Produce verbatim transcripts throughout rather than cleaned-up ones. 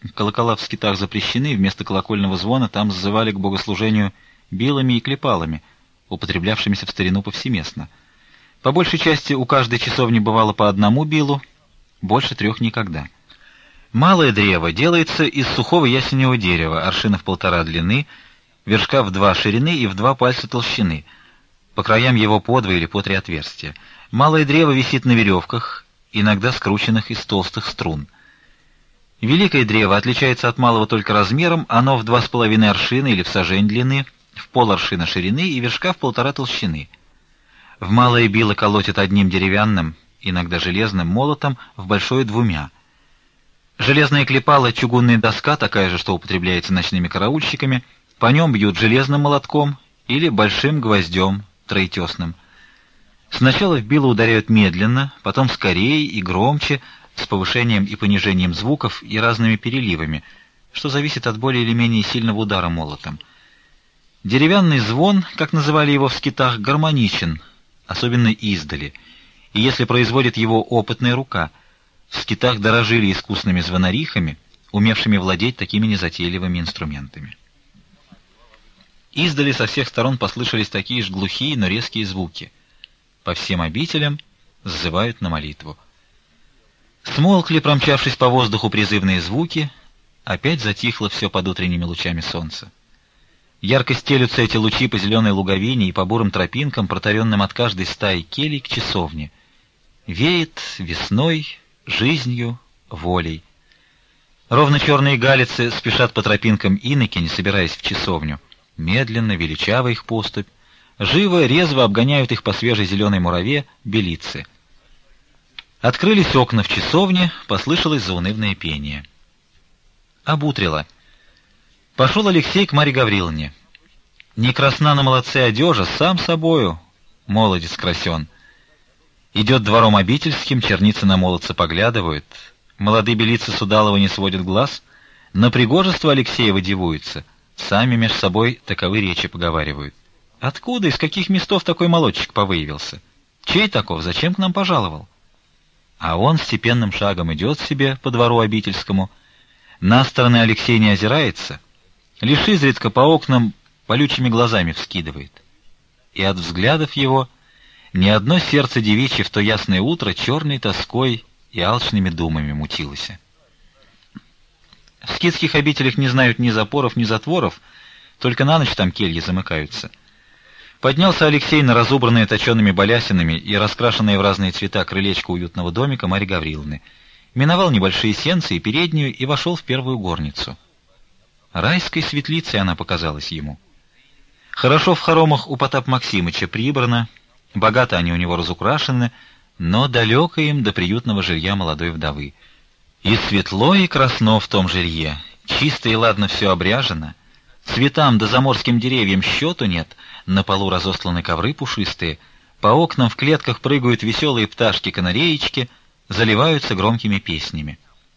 Колокола в скитах запрещены, вместо колокольного звона там зазывали к богослужению билами и клепалами, употреблявшимися в старину повсеместно. По большей части у каждой часовни бывало по одному билу, больше трех никогда. Малое древо делается из сухого ясеневого дерева, аршинов полтора длины, вершка в два ширины и в два пальца толщины. По краям его по два или по три отверстия. Малое древо висит на веревках, иногда скрученных из толстых струн. Великое древо отличается от малого только размером, оно в два с половиной аршина или в сажень длины, в пол аршина ширины и вершка в полтора толщины. В малое било колотят одним деревянным, иногда железным молотом, в большое двумя. Железная клепала — чугунная доска, такая же, что употребляется ночными караульщиками, по нем бьют железным молотком или большим гвоздем троетесным. Сначала в било ударяют медленно, потом скорее и громче, с повышением и понижением звуков и разными переливами, что зависит от более или менее сильного удара молотом. Деревянный звон, как называли его в скитах, гармоничен, особенно издали, и если производит его опытная рука. В скитах дорожили искусными звонарихами, умевшими владеть такими незатейливыми инструментами. Издали со всех сторон послышались такие же глухие, но резкие звуки. По всем обителям сзывают на молитву. Смолкли, промчавшись по воздуху, призывные звуки, опять затихло все под утренними лучами солнца. Ярко стелются эти лучи по зеленой луговине и по бурым тропинкам, протаренным от каждой стаи келий к часовне. Веет весной, жизнью, волей. Ровно черные галицы спешат по тропинкам инокинь, собираясь в часовню. Медленно, величаво их поступь. Живо, резво обгоняют их по свежей зеленой мураве белицы. Открылись окна в часовне, послышалось заунывное пение. Обутрило. Пошел Алексей к Марье Гавриловне. Не красна на молодце одежа, сам собою, молодец красен. Идет двором обительским, черницы на молодца поглядывают. Молодые белицы с удалого не сводят глаз, на пригожество Алексеева дивуются, сами меж собой таковы речи поговаривают. Откуда, из каких местов такой молодчик повыявился? Чей таков, зачем к нам пожаловал? А он степенным шагом идет себе по двору обительскому. На стороны Алексей не озирается, лишь изредка по окнам колючими глазами вскидывает. И от взглядов его ни одно сердце девичье в то ясное утро черной тоской и алчными думами мутилось. В скитских обителях не знают ни запоров, ни затворов, только на ночь там кельи замыкаются. Поднялся Алексей на разубранное точеными балясинами и раскрашенное в разные цвета крылечко уютного домика Марьи Гавриловны, миновал небольшие сенцы и переднюю и вошел в первую горницу. Райской светлицей она показалась ему. Хорошо в хоромах у Потапа Максимыча прибрано, богато они у него разукрашены, но далеко им до приютного жилья молодой вдовы. И светло, и красно в том жилье, чисто и ладно все обряжено, цветам да заморским деревьям счету нет, на полу разостланы ковры пушистые, по окнам в клетках прыгают веселые пташки-канареечки, заливаются громкими песнями.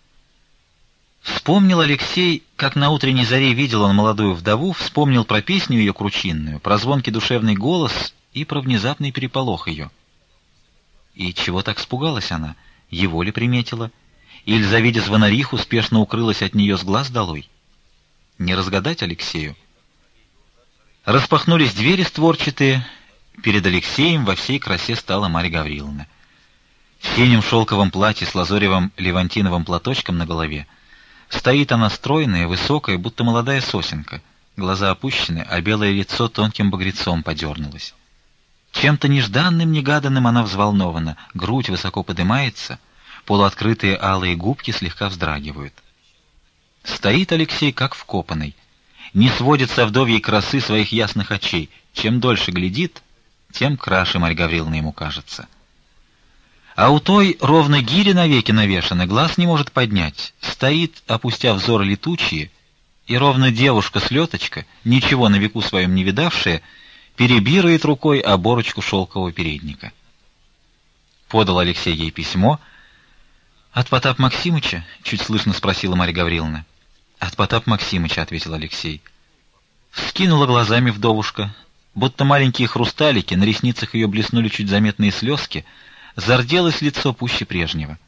Вспомнил Алексей, как на утренней заре видел он молодую вдову, вспомнил про песню ее кручинную, про звонкий душевный голос и про внезапный переполох ее. И чего так испугалась она? Его ли приметила? Или, завидя звонариху, успешно укрылась от нее с глаз долой? Не разгадать Алексею. Распахнулись двери створчатые, перед Алексеем во всей красе стала Марья Гавриловна. В синем шелковом платье с лазоревым левантиновым платочком на голове. Стоит она стройная, высокая, будто молодая сосенка. Глаза опущены, а белое лицо тонким багрецом подернулось. Чем-то нежданным, негаданным она взволнована, грудь высоко поднимается, полуоткрытые алые губки слегка вздрагивают. Стоит Алексей как вкопанный, не сводит со вдовьей красы своих ясных очей. Чем дольше глядит, тем краше Марья Гавриловна ему кажется. А у той ровно гири навеки навешаны, глаз не может поднять, стоит, опустя взор летучие, и ровно девушка-слеточка, ничего на веку своем не видавшая, перебирает рукой оборочку шелкового передника. Подал Алексей ей письмо. «От Потапа Максимыча?» — чуть слышно спросила Марья Гавриловна. «От Потапа Максимыча», — ответил Алексей. Вскинула глазами вдовушка, будто маленькие хрусталики, на ресницах ее блеснули чуть заметные слезки, зарделось лицо пуще прежнего.